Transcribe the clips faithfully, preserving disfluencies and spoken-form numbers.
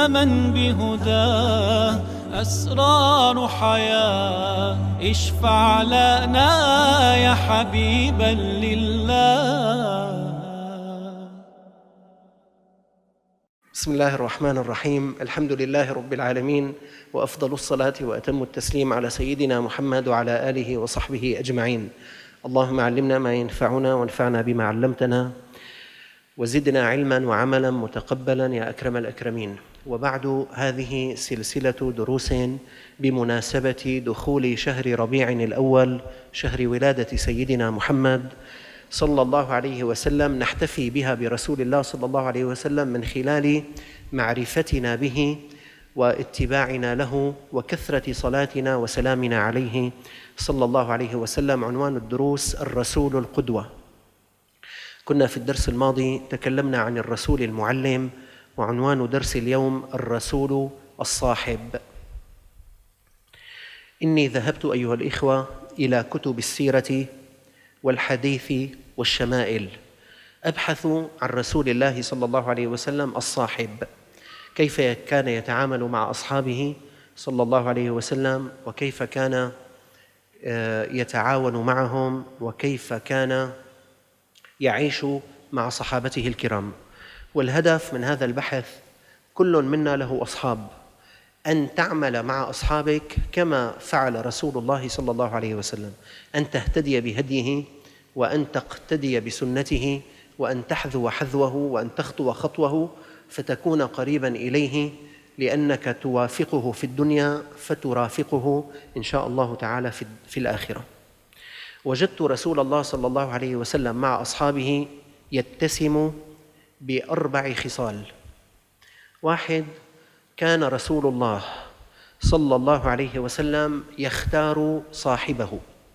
من بهداه أسرار حياة، اشفع لنا يا حبيبا لله. بسم الله الرحمن الرحيم. الحمد لله رب العالمين، وأفضل الصلاة وأتم التسليم على سيدنا محمد وعلى آله وصحبه أجمعين. اللهم علمنا ما ينفعنا وانفعنا بما علمتنا وزدنا علما وعملا متقبلا يا أكرم الأكرمين. وبعد، هذه سلسلة دروس بمناسبة دخول شهر ربيع الأول، شهر ولادة سيدنا محمد صلى الله عليه وسلم، نحتفي بها برسول الله صلى الله عليه وسلم من خلال معرفتنا به واتباعنا له وكثرة صلاتنا وسلامنا عليه صلى الله عليه وسلم. عنوان الدروس: الرسول القدوة. كنا في الدرس الماضي تكلمنا عن الرسول المعلم، وعنوان درس اليوم الرسول الصاحب. إني ذهبت أيها الإخوة إلى كتب السيرة والحديث والشمائل أبحث عن رسول الله صلى الله عليه وسلم الصاحب، كيف كان يتعامل مع أصحابه صلى الله عليه وسلم، وكيف كان يتعاون معهم، وكيف كان يعيش مع صحابته الكرام. والهدف من هذا البحث: كل منا له أصحاب، أن تعمل مع أصحابك كما فعل رسول الله صلى الله عليه وسلم، أن تهتدي بهديه، وأن تقتدي بسنته، وأن تحذو حذوه، وأن تخطو خطوه، فتكون قريبا إليه، لأنك توافقه في الدنيا فترافقه إن شاء الله تعالى في الآخرة. وجدت رسول الله صلى الله عليه وسلم مع أصحابه يتسم بأربع خصال. واحد: كان رسول الله صلى الله عليه وسلم يختار صاحبه.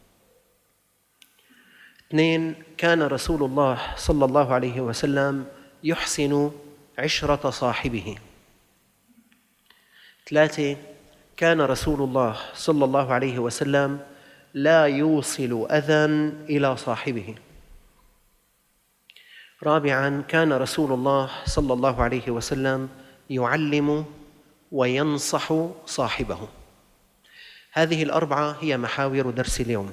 اثنين: كان رسول الله صلى الله عليه وسلم يحسن عشرة صاحبه. ثلاثة: كان رسول الله صلى الله عليه وسلم لا يوصل أذى إلى صاحبه. رابعاً: كان رسول الله صلى الله عليه وسلم يعلم وينصح صاحبه. هذه الأربعة هي محاور درس اليوم،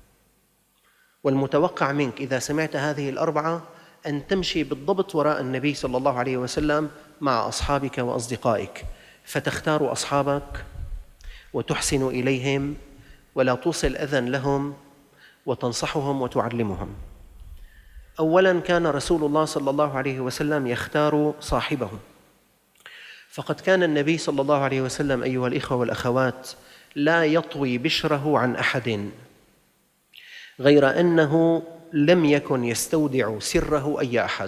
والمتوقع منك إذا سمعت هذه الأربعة أن تمشي بالضبط وراء النبي صلى الله عليه وسلم مع أصحابك وأصدقائك، فتختار أصحابك وتحسن إليهم ولا توصل أذى لهم، وتنصحهم وتعلمهم. أولاً: كان رسول الله صلى الله عليه وسلم يختار صاحبه، فقد كان النبي صلى الله عليه وسلم أيها الإخوة والأخوات لا يطوي بشره عن أحد، غير أنه لم يكن يستودع سره أي أحد.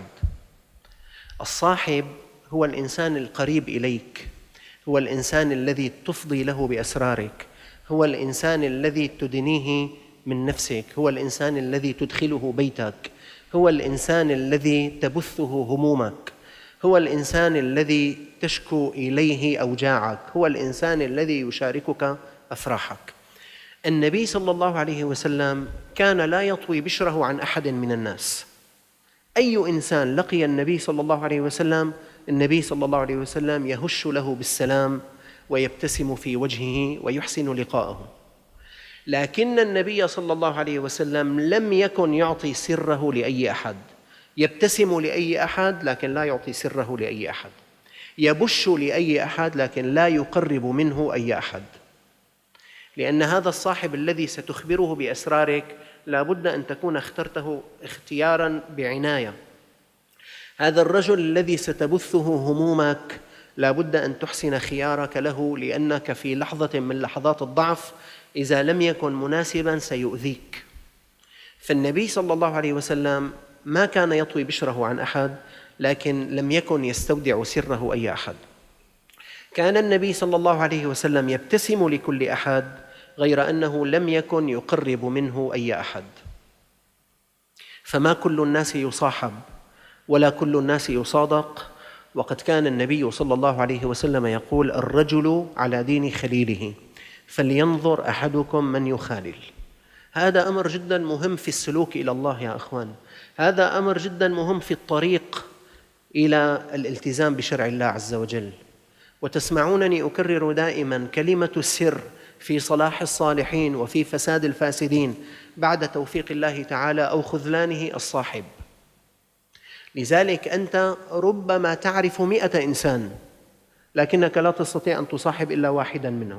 الصاحب هو الإنسان القريب إليك، هو الإنسان الذي تفضي له بأسرارك، هو الإنسان الذي تدنيه من نفسك، هو الإنسان الذي تدخله بيتك، هو الإنسان الذي تبثه همومك، هو الإنسان الذي تشكو إليه أوجاعك، هو الإنسان الذي يشاركك أفراحك. النبي صلى الله عليه وسلم كان لا يطوي بشره عن أحد من الناس. أي إنسان لقي النبي صلى الله عليه وسلم، النبي صلى الله عليه وسلم يهش له بالسلام ويبتسم في وجهه ويحسن لقاءه. لكن النبي صلى الله عليه وسلم لم يكن يعطي سره لأي أحد، يبتسم لأي أحد لكن لا يعطي سره لأي أحد، يبش لأي أحد لكن لا يقرب منه أي أحد، لأن هذا الصاحب الذي ستخبره بأسرارك لا بد أن تكون اخترته اختياراً بعناية. هذا الرجل الذي ستبثه همومك لا بد أن تحسن خيارك له، لأنك في لحظة من لحظات الضعف إذا لم يكن مناسباً سيؤذيك. فالنبي صلى الله عليه وسلم ما كان يطوي بشره عن أحد، لكن لم يكن يستودع سره أي أحد. كان النبي صلى الله عليه وسلم يبتسم لكل أحد، غير أنه لم يكن يقرب منه أي أحد. فما كل الناس يصاحب ولا كل الناس يصادق، وقد كان النبي صلى الله عليه وسلم يقول: الرجل على دين خليله فلينظر أحدكم من يخالل. هذا أمر جدا مهم في السلوك إلى الله يا أخوان، هذا أمر جدا مهم في الطريق إلى الالتزام بشرع الله عز وجل. وتسمعونني أكرر دائما كلمة السر في صلاح الصالحين وفي فساد الفاسدين بعد توفيق الله تعالى أو خذلانه الصاحب. لذلك أنت ربما تعرف مئة إنسان لكنك لا تستطيع أن تصاحب إلا واحدا منهم،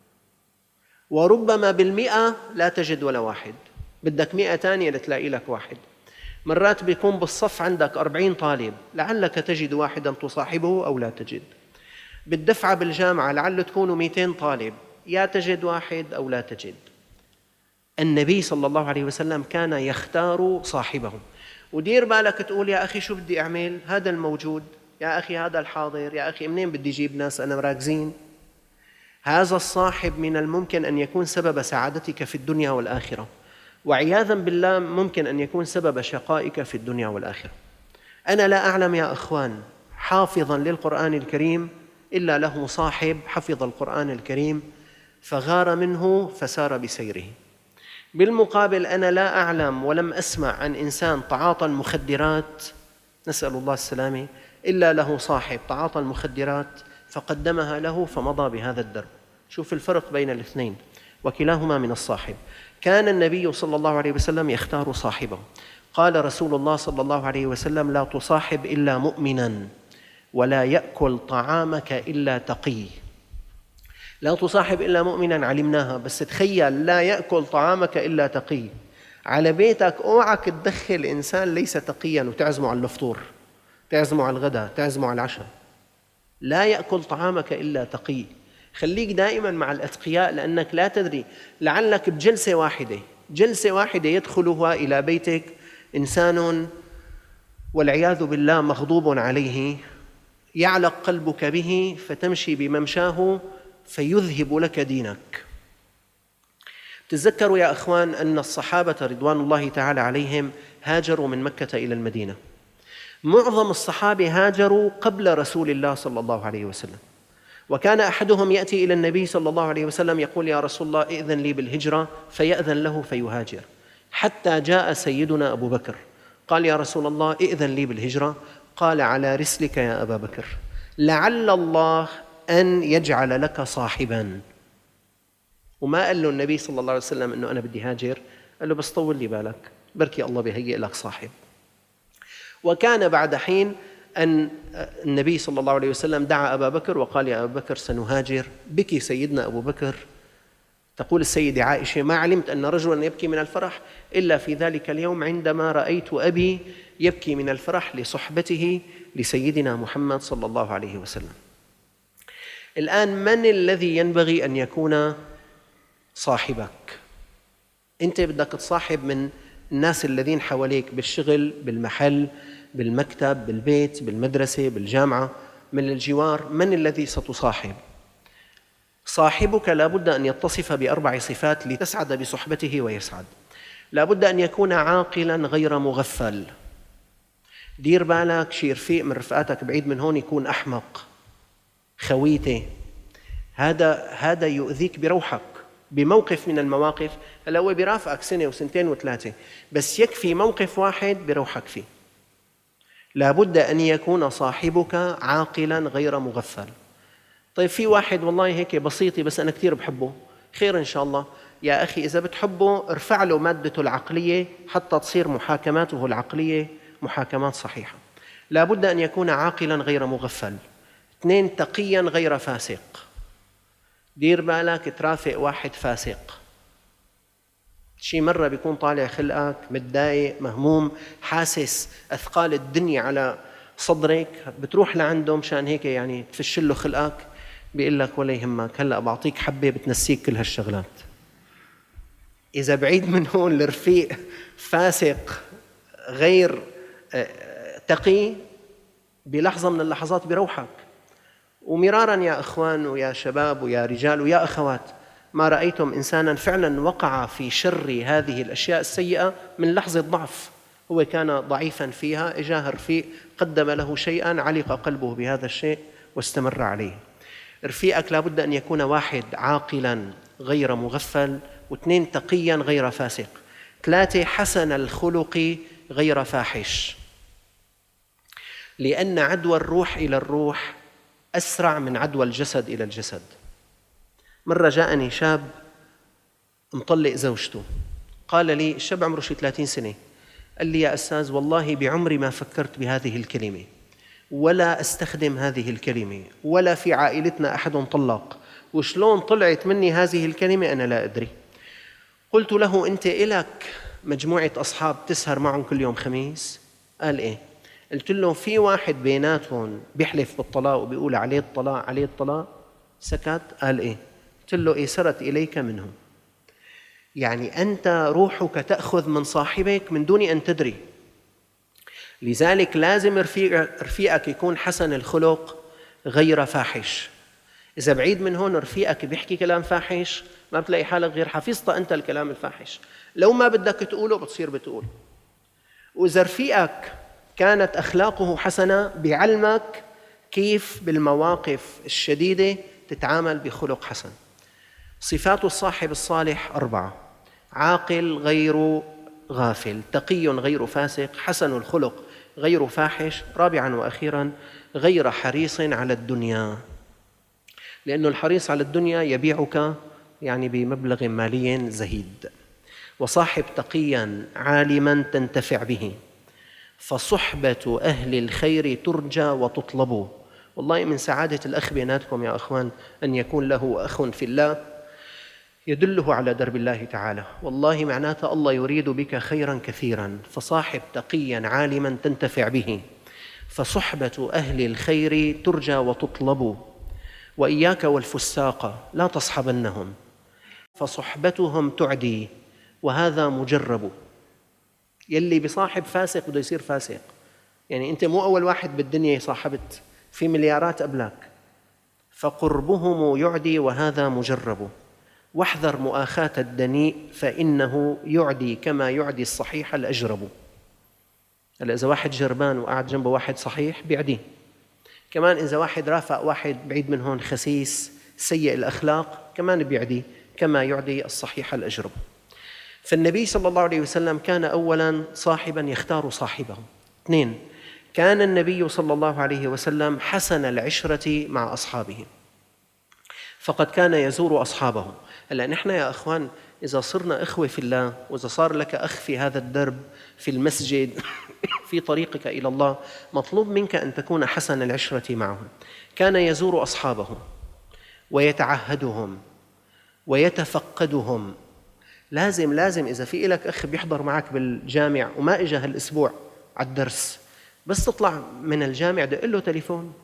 وربما بالمئة لا تجد ولا واحد، بدك مئة تانية لتلاقي لك واحد. مرات بيكون بالصف عندك أربعين طالب، لعلك تجد واحدا تصاحبه أو لا تجد. بالدفعة بالجامعة لعل تكونوا مئتين طالب، يا تجد واحد أو لا تجد. النبي صلى الله عليه وسلم كان يختار صاحبه. ودير بالك تقول يا أخي شو بدي أعمل، هذا الموجود، يا أخي هذا الحاضر، يا أخي منين بدي أجيب ناس أنا مراكزين. هذا الصاحب من الممكن أن يكون سبب سعادتك في الدنيا والآخرة، وعياذا بالله ممكن أن يكون سبب شقائك في الدنيا والآخرة. أنا لا أعلم يا أخوان حافظا للقرآن الكريم إلا له صاحب حفظ القرآن الكريم فغار منه فسار بسيره. بالمقابل أنا لا أعلم ولم أسمع عن إنسان تعاطى المخدرات، نسأل الله السلامة، إلا له صاحب تعاطى المخدرات فقدمها له فمضى بهذا الدرب. شوف الفرق بين الاثنين، وكلاهما من الصاحب. كان النبي صلى الله عليه وسلم يختار صاحبه. قال رسول الله صلى الله عليه وسلم: لا تصاحب إلا مؤمنا ولا يأكل طعامك إلا تقي. لا تصاحب إلا مؤمنا علمناها، بس تخيل لا يأكل طعامك إلا تقي. على بيتك اوعك تدخل إنسان ليس تقيا وتعزمه على الفطور، تعزمه على الغداء، تعزمه على العشاء. لا يأكل طعامك إلا تقي. خليك دائما مع الأتقياء، لأنك لا تدري لعلك بجلسة واحدة جلسة واحدة يدخلها إلى بيتك إنسان والعياذ بالله مغضوب عليه، يعلق قلبك به فتمشي بممشاه فيذهب لك دينك. تذكروا يا أخوان أن الصحابة رضوان الله تعالى عليهم هاجروا من مكة إلى المدينة. معظم الصحابة هاجروا قبل رسول الله صلى الله عليه وسلم، وكان أحدهم يأتي إلى النبي صلى الله عليه وسلم يقول: يا رسول الله ائذن لي بالهجرة، فيأذن له فيهاجر. حتى جاء سيدنا أبو بكر قال: يا رسول الله ائذن لي بالهجرة. قال: على رسلك يا أبا بكر، لعل الله أن يجعل لك صاحبا. وما قال له النبي صلى الله عليه وسلم أنه أنا بدي هاجر، قال له: بس طول لي بالك، بركي الله بيهيئ لك صاحب. وكان بعد حين أن النبي صلى الله عليه وسلم دعا أبا بكر وقال: يا أبا بكر سنهاجر. بكي سيدنا أبو بكر. تقول السيدة عائشة: ما علمت أن رجلا يبكي من الفرح إلا في ذلك اليوم عندما رأيت أبي يبكي من الفرح لصحبته لسيدنا محمد صلى الله عليه وسلم. الآن من الذي ينبغي أن يكون صاحبك؟ أنت بدك تصاحب من الناس الذين حواليك بالشغل، بالمحل، بالمكتب، بالبيت، بالمدرسة، بالجامعة، من الجوار. من الذي ستصاحب؟ صاحبك لا بد أن يتصف بأربع صفات لتسعد بصحبته ويسعد. لا بد أن يكون عاقلا غير مغفل. دير بالك شي رفيق من رفقاتك بعيد من هون يكون أحمق خويته، هذا هذا يؤذيك بروحك بموقف من المواقف. هلا هو برافقك سنة وسنتين وثلاثة، بس يكفي موقف واحد بروحك فيه. لا بد أن يكون صاحبك عاقلا غير مغفل. طيب في واحد والله هيك بسيطي بس أنا كثير بحبه، خير إن شاء الله. يا أخي إذا بتحبه ارفع له مادته العقلية حتى تصير محاكماته العقلية محاكمات صحيحة. لا بد أن يكون عاقلا غير مغفل. اثنين، تقيا غير فاسق. دير بالك ترافق واحد فاسق، شي مرة بيكون طالع خلقك متضايق مهموم حاسس أثقال الدنيا على صدرك، بتروح لعنده مشان هيك يعني تفشله خلقك، بيقول لك ولا يهمك هلأ بعطيك حبة بتنسيك كل هالشغلات. إذا بعيد من هون الرفيق فاسق غير تقي بلحظة من اللحظات بروحك. ومرارا يا أخوان ويا شباب ويا رجال ويا أخوات، ما رأيتم إنسانا فعلا وقع في شر هذه الأشياء السيئة من لحظة ضعف، هو كان ضعيفا فيها، إجاه رفيق قدم له شيئا علق قلبه بهذا الشيء واستمر عليه. رفيقك لابد أن يكون واحد عاقلا غير مغفل، واثنين تقيا غير فاسق، ثلاثة حسن الخلق غير فاحش. لأن عدوى الروح إلى الروح أسرع من عدوى الجسد إلى الجسد. مرة جاءني شاب مطلق زوجته، قال لي، الشاب عمره شي ثلاثين سنة، قال لي يا أستاذ والله بعمري ما فكرت بهذه الكلمة ولا أستخدم هذه الكلمة ولا في عائلتنا أحد طلق، وشلون طلعت مني هذه الكلمة أنا لا أدري. قلت له أنت إلك مجموعة أصحاب تسهر معهم كل يوم خميس؟ قال إيه. قلت له في واحد بيناتهم بيحلف بالطلاق وبيقول عليه الطلاق عليه الطلاق؟ سكت. قال إيه. قلت له إيه سرت إليك منهم. يعني أنت روحك تأخذ من صاحبك من دون أن تدري. لذلك لازم رفيقك يكون حسن الخلق غير فاحش. إذا بعيد من هون رفيقك بيحكي كلام فاحش ما بتلاقي حالك غير حفظت أنت الكلام الفاحش، لو ما بدك تقوله بتصير بتقول. وإذا رفيقك كانت أخلاقه حسنة بيعلمك كيف بالمواقف الشديدة تتعامل بخلق حسن. صفات الصاحب الصالح أربعة: عاقل غير غافل، تقي غير فاسق، حسن الخلق غير فاحش، رابعاً وأخيراً غير حريص على الدنيا، لأن الحريص على الدنيا يبيعك يعني بمبلغ مالي زهيد. وصاحب تقياً عالماً تنتفع به، فصحبة أهل الخير ترجى وتطلب. والله من سعادة الأخ بيناتكم يا أخوان أن يكون له أخ في الله يدله على درب الله تعالى، والله معناته الله يريد بك خيراً كثيراً. فصاحب تقياً عالماً تنتفع به، فصحبة أهل الخير ترجى وتطلب. وإياك والفساق لا تصحبنهم، فصحبتهم تعدي وهذا مجرب. يلي بصاحب فاسق بده يصير فاسق، يعني أنت مو أول واحد بالدنيا صاحبت، في مليارات قبلك. فقربهم يعدي وهذا مجرب. واحذر مؤاخاة الدنيء فإنه يعدي كما يعدي الصحيح الأجرب. هلا إذا واحد جربان وقعد جنبه واحد صحيح بيعديه، كمان إذا واحد رافق واحد بعيد من هون خسيس سيء الأخلاق كمان بيعدي كما يعدي الصحيح الأجرب. فالنبي صلى الله عليه وسلم كان أولاً صاحباً يختار صاحبه. اثنين، كان النبي صلى الله عليه وسلم حسن العشرة مع أصحابه، فقد كان يزور أصحابه. هلا نحن يا أخوان إذا صرنا إخوة في الله، وإذا صار لك أخ في هذا الدرب في المسجد في طريقك إلى الله، مطلوب منك أن تكون حسن العشرة معهم. كان يزور أصحابه ويتعهدهم ويتفقدهم. لازم لازم إذا في لك أخ بيحضر معك بالجامع وما إجا هالأسبوع على الدرس، بس تطلع من الجامع دق له تليفون.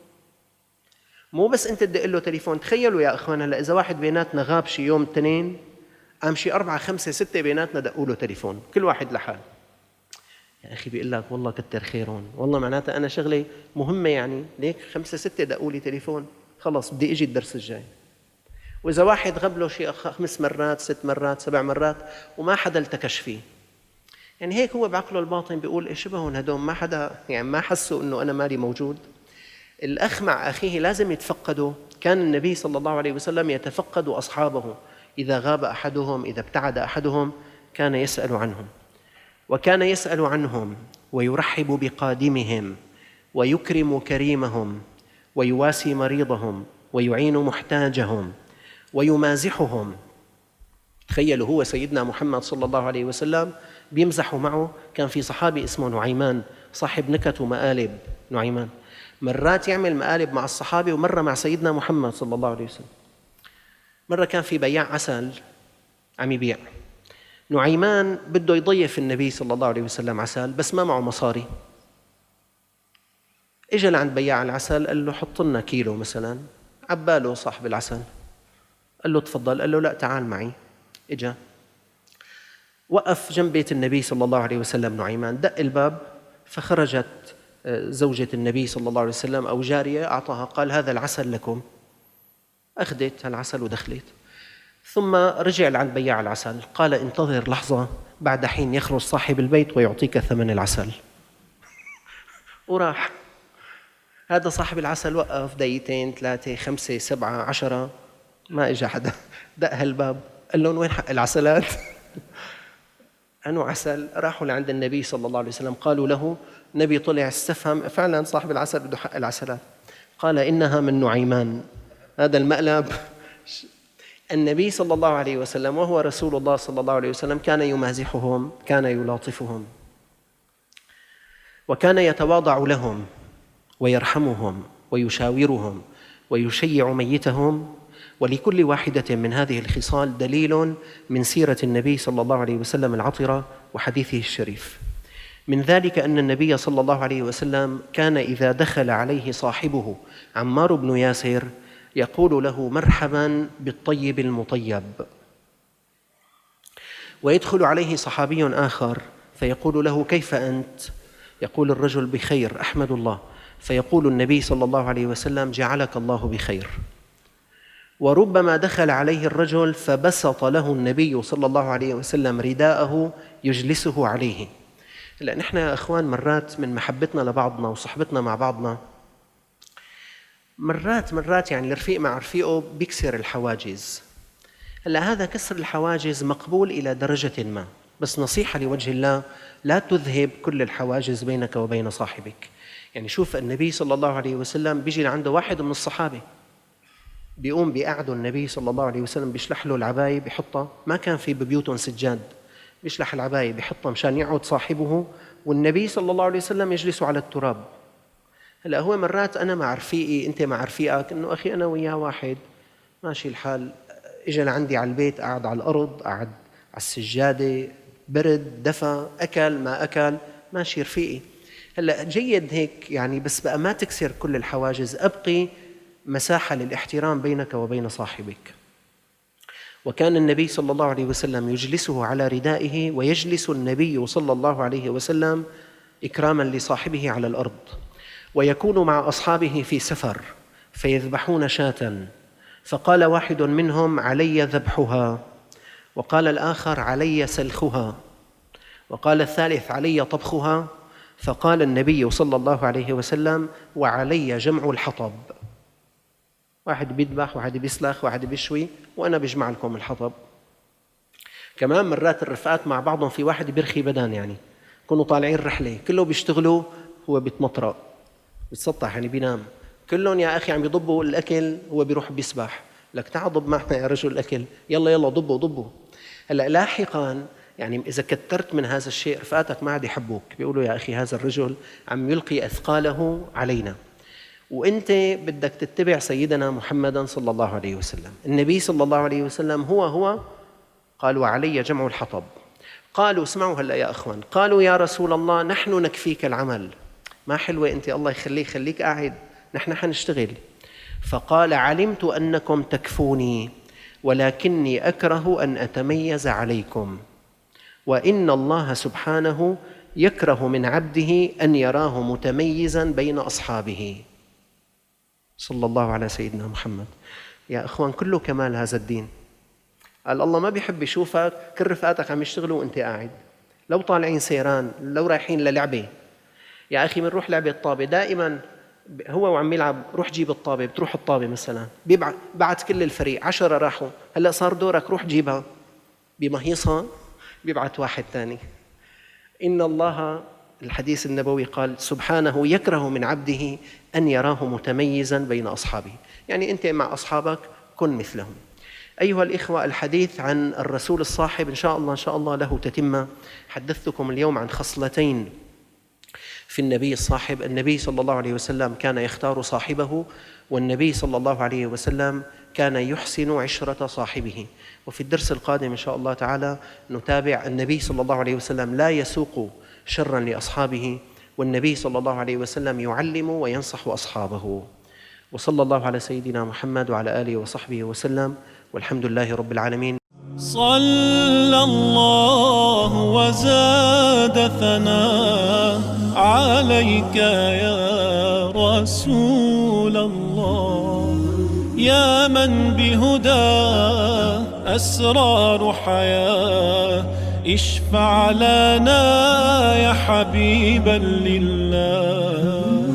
مو بس أنت تدق له تليفون، تخيلوا يا أخوان هلا إذا واحد بيناتنا غاب شي يوم اثنين، قام شي أربعة خمسة ستة بيناتنا دقوا له تليفون كل واحد لحال. يا أخي بيقول لك والله كتر خيرون، والله معناتها أنا شغلي مهمة يعني ليك خمسة ستة دقوا لي تليفون، خلص بدي أجي الدرس الجاي. وإذا واحد غاب له شي خمس مرات ست مرات سبع مرات وما حدا التكش فيه، يعني هيك هو بعقله الباطن بيقول إيش شبههم هدول، ما حدا يعني ما حسوا إنه أنا مالي موجود. الأخ مع أخيه لازم يتفقدوا. كان النبي صلى الله عليه وسلم يتفقد أصحابه، إذا غاب أحدهم إذا ابتعد أحدهم كان يسأل عنهم، وكان يسأل عنهم ويرحب بقادمهم ويكرم كريمهم ويواسي مريضهم ويعين محتاجهم ويمازحهم. تخيلوا هو سيدنا محمد صلى الله عليه وسلم بيمزحوا معه. كان في صحابي اسمه نعيمان صاحب نكت ومقالب. نعيمان مرات يعمل مقالب مع الصحابة ومرة مع سيدنا محمد صلى الله عليه وسلم. مرة كان في بياع عسل عم يبيع، نعيمان بده يضيف النبي صلى الله عليه وسلم عسل بس ما معه مصاري. إجا لعند بياع العسل قال له حط لنا كيلو مثلا، عباله صاحب العسل قال له تفضل، قال له لا تعال معي. إجا وقف جنب بيت النبي صلى الله عليه وسلم نعيمان، دق الباب فخرجت زوجة النبي صلى الله عليه وسلم أو جارية أعطاها، قال هذا العسل لكم. أخذت العسل ودخلت، ثم رجع لعند بياع العسل قال انتظر لحظة، بعد حين يخرج صاحب البيت ويعطيك ثمن العسل. وراح. هذا صاحب العسل وقف دقيقتين ثلاثة خمسة سبعة عشرة ما إجا حدا، دق هالباب قال لهم وين حق العسلات؟ أنو عسل؟ راحوا لعند النبي صلى الله عليه وسلم قالوا له النبي طلع استفهم فعلا صاحب العسل بده حق العسلات. قال إنها من نعيمان. هذا المقلب النبي صلى الله عليه وسلم وهو رسول الله صلى الله عليه وسلم كان يمازحهم، كان يلاطفهم، وكان يتواضع لهم ويرحمهم ويشاورهم ويشيع ميتهم. ولكل واحدة من هذه الخصال دليل من سيرة النبي صلى الله عليه وسلم العطرة وحديثه الشريف. من ذلك أن النبي صلى الله عليه وسلم كان إذا دخل عليه صاحبه عمار بن ياسر يقول له مرحبا بالطيب المطيب، ويدخل عليه صحابي آخر فيقول له كيف أنت؟ يقول الرجل بخير أحمد الله، فيقول النبي صلى الله عليه وسلم جعلك الله بخير. وربما دخل عليه الرجل فبسط له النبي صلى الله عليه وسلم رداءه يجلسه عليه. هلا نحن يا أخوان مرات من محبتنا لبعضنا وصحبتنا مع بعضنا مرات مرات يعني الرفيق مع رفيقه بيكسر الحواجز. هلا هذا كسر الحواجز مقبول إلى درجة ما، بس نصيحة لوجه الله لا تذهب كل الحواجز بينك وبين صاحبك. يعني شوف النبي صلى الله عليه وسلم بيجي لعنده واحد من الصحابة بيقوم بيقعده النبي صلى الله عليه وسلم بيشلح له العباية بيحطها، ما كان في ببيوتهم سجاد، بيشلح العباية بيحطها مشان يقعد صاحبه والنبي صلى الله عليه وسلم يجلس على التراب. هلا هو مرات أنا مع رفيقي أنت مع رفيقك إنه أخي أنا وياه واحد ماشي الحال، إجا لعندي على البيت قعد على الأرض، قعد على السجادة، برد دفى أكل ما أكل ماشي رفيقي. هلا جيد هيك يعني، بس بقى ما تكسر كل الحواجز، أبقي مساحة للاحترام بينك وبين صاحبك. وكان النبي صلى الله عليه وسلم يجلسه على ردائه، ويجلس النبي صلى الله عليه وسلم إكراما لصاحبه على الأرض. ويكون مع أصحابه في سفر فيذبحون شاة، فقال واحد منهم علي ذبحها، وقال الآخر علي سلخها، وقال الثالث علي طبخها، فقال النبي صلى الله عليه وسلم وعلي جمع الحطب. واحد بيذبح، واحد بيسلخ، واحد بيشوي، وأنا بجمع لكم الحطب. كمان مرات الرفقات مع بعضهم في واحد بيرخي بدن، يعني كانوا طالعين رحلة كله بيشتغلوا، هو بيتمطرق بيتسطح يعني بينام، كلهم يا أخي عم يضبوا الأكل هو بيروح بيسبح. لك تعال ضب معنا يا رجل الأكل، يلا يلا ضبوا ضبوا. هلا لاحقا يعني إذا كترت من هذا الشيء رفقاتك ما عاد يحبوك، بيقولوا يا أخي هذا الرجل عم يلقي أثقاله علينا. وأنت بدك تتبع سيدنا محمدا صلى الله عليه وسلم. النبي صلى الله عليه وسلم هو هو قال وعلي جمع الحطب. قالوا اسمعوا هلأ يا أخوان، قالوا يا رسول الله نحن نكفيك العمل، ما حلوة أنت الله يخليك خليك قاعد نحن حنشتغل. فقال علمت أنكم تكفوني ولكني أكره أن أتميز عليكم، وإن الله سبحانه يكره من عبده أن يراه متميزا بين أصحابه. صلى الله على سيدنا محمد. يا أخوان كله كمال هذا الدين. قال الله ما بيحب يشوفك كل رفقاتك عم يشتغلوا وانت قاعد، لو طالعين سيران، لو رايحين للعبة. يا أخي بنروح لعبة طابة دائما هو وعم يلعب، روح جيب الطابة، بتروح الطابة مثلا بيبعت كل الفريق عشرة راحوا، هلأ صار دورك روح جيبها، بمهيصها بيبعت واحد تاني. إن الله الحديث النبوي قال سبحانه يكره من عبده أن يراه متميزا بين أصحابه، يعني أنت مع أصحابك كن مثلهم. أيها الإخوة الحديث عن الرسول الصاحب إن شاء الله إن شاء الله له تتمة. حدثتكم اليوم عن خصلتين في النبي الصاحب. النبي صلى الله عليه وسلم كان يختار صاحبه، والنبي صلى الله عليه وسلم كان يحسن عشرة صاحبه. وفي الدرس القادم إن شاء الله تعالى نتابع النبي صلى الله عليه وسلم لا يسوق شرا لأصحابه، والنبي صلى الله عليه وسلم يعلم وينصح أصحابه. وصلى الله على سيدنا محمد وعلى آله وصحبه وسلم، والحمد لله رب العالمين. صلى الله وزاد ثناء عليك يا رسول الله، يا من بهداه أسرار حياة، اشفع لنا يا حبيبا لله.